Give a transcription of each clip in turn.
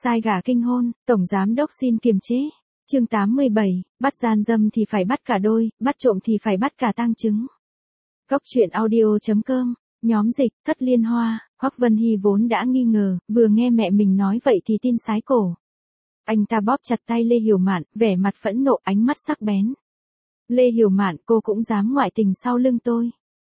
Sai gả kinh hôn, tổng giám đốc xin kiềm chế. Chương 87, bắt gian dâm thì phải bắt cả đôi, bắt trộm thì phải bắt cả tang chứng. Góc truyện audio.com, nhóm dịch, Thất Liên Hoa. Hoắc Vân Hy vốn đã nghi ngờ, vừa nghe mẹ mình nói vậy thì tin sái cổ. Anh ta bóp chặt tay Lê Hiểu Mạn, vẻ mặt phẫn nộ, ánh mắt sắc bén. Lê Hiểu Mạn, cô cũng dám ngoại tình sau lưng tôi.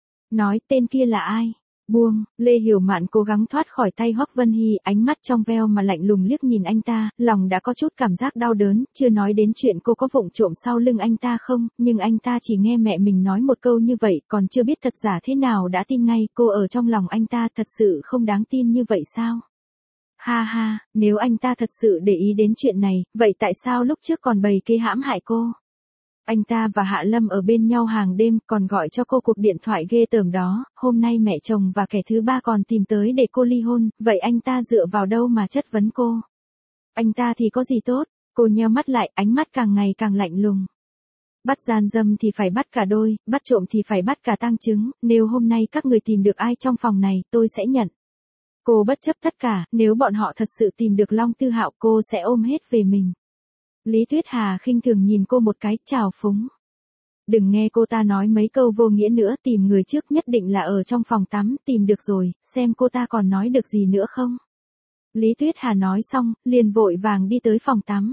Nói tên kia là ai? Buông. Lê Hiểu Mạn cố gắng thoát khỏi tay Hoắc Vân Hy, ánh mắt trong veo mà lạnh lùng liếc nhìn anh ta, lòng đã có chút cảm giác đau đớn, chưa nói đến chuyện cô có vụng trộm sau lưng anh ta không, nhưng anh ta chỉ nghe mẹ mình nói một câu như vậy, còn chưa biết thật giả thế nào đã tin ngay, cô ở trong lòng anh ta thật sự không đáng tin như vậy sao? Ha ha, nếu anh ta thật sự để ý đến chuyện này, vậy tại sao lúc trước còn bày kế hãm hại cô? Anh ta và Hạ Lâm ở bên nhau hàng đêm, còn gọi cho cô cuộc điện thoại ghê tởm đó, hôm nay mẹ chồng và kẻ thứ ba còn tìm tới để cô ly hôn, vậy anh ta dựa vào đâu mà chất vấn cô? Anh ta thì có gì tốt? Cô nheo mắt lại, ánh mắt càng ngày càng lạnh lùng. Bắt gian dâm thì phải bắt cả đôi, bắt trộm thì phải bắt cả tang chứng, nếu hôm nay các người tìm được ai trong phòng này, tôi sẽ nhận. Cô bất chấp tất cả, nếu bọn họ thật sự tìm được Long Tư Hạo, cô sẽ ôm hết về mình. Lý Tuyết Hà khinh thường nhìn cô một cái, trào phúng. Đừng nghe cô ta nói mấy câu vô nghĩa nữa, tìm người trước nhất định là ở trong phòng tắm, tìm được rồi, xem cô ta còn nói được gì nữa không. Lý Tuyết Hà nói xong, liền vội vàng đi tới phòng tắm.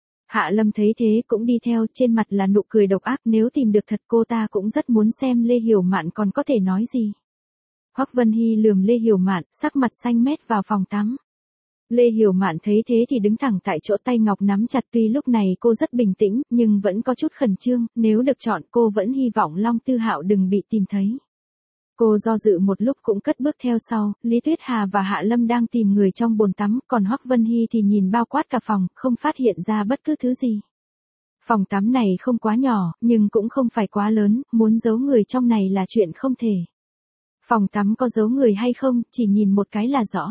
Hạ Lâm thấy thế cũng đi theo, trên mặt là nụ cười độc ác, nếu tìm được thật cô ta cũng rất muốn xem Lê Hiểu Mạn còn có thể nói gì. Hoắc Vân Hy lườm Lê Hiểu Mạn, sắc mặt xanh mét vào phòng tắm. Lê Hiểu Mạn thấy thế thì đứng thẳng tại chỗ, tay ngọc nắm chặt, tuy lúc này cô rất bình tĩnh, nhưng vẫn có chút khẩn trương, nếu được chọn cô vẫn hy vọng Long Tư Hạo đừng bị tìm thấy. Cô do dự một lúc cũng cất bước theo sau, Lý Tuyết Hà và Hạ Lâm đang tìm người trong bồn tắm, còn Hoắc Vân Hy thì nhìn bao quát cả phòng, không phát hiện ra bất cứ thứ gì. Phòng tắm này không quá nhỏ, nhưng cũng không phải quá lớn, muốn giấu người trong này là chuyện không thể. Phòng tắm có giấu người hay không, chỉ nhìn một cái là rõ.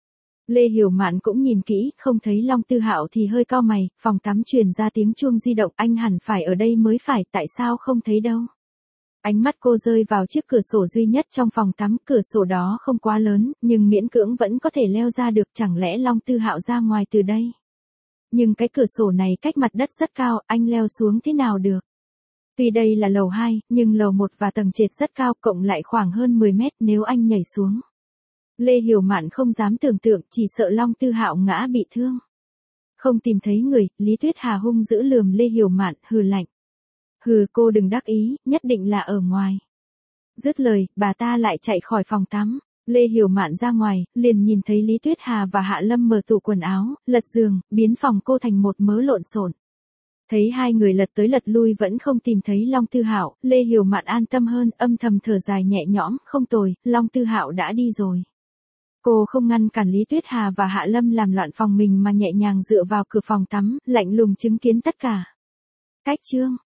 Lê Hiểu Mạn cũng nhìn kỹ, không thấy Long Tư Hạo thì hơi cau mày, phòng tắm truyền ra tiếng chuông di động, anh hẳn phải ở đây mới phải, tại sao không thấy đâu. Ánh mắt cô rơi vào chiếc cửa sổ duy nhất trong phòng tắm, cửa sổ đó không quá lớn, nhưng miễn cưỡng vẫn có thể leo ra được, chẳng lẽ Long Tư Hạo ra ngoài từ đây. Nhưng cái cửa sổ này cách mặt đất rất cao, anh leo xuống thế nào được. Tuy đây là lầu 2, nhưng lầu 1 và tầng trệt rất cao, cộng lại khoảng hơn 10 mét, nếu anh nhảy xuống. Lê Hiểu Mạn không dám tưởng tượng, chỉ sợ Long Tư Hạo ngã bị thương. Không tìm thấy người, Lý Tuyết Hà hung dữ lườm Lê Hiểu Mạn, hừ lạnh. Hừ, cô đừng đắc ý, nhất định là ở ngoài. Dứt lời, bà ta lại chạy khỏi phòng tắm. Lê Hiểu Mạn ra ngoài, liền nhìn thấy Lý Tuyết Hà và Hạ Lâm mở tủ quần áo, lật giường, biến phòng cô thành một mớ lộn xộn. Thấy hai người lật tới lật lui vẫn không tìm thấy Long Tư Hạo, Lê Hiểu Mạn an tâm hơn, âm thầm thở dài nhẹ nhõm, không tồi, Long Tư Hạo đã đi rồi. Cô không ngăn cản Lý Tuyết Hà và Hạ Lâm làm loạn phòng mình mà nhẹ nhàng dựa vào cửa phòng tắm, lạnh lùng chứng kiến tất cả. Cách chương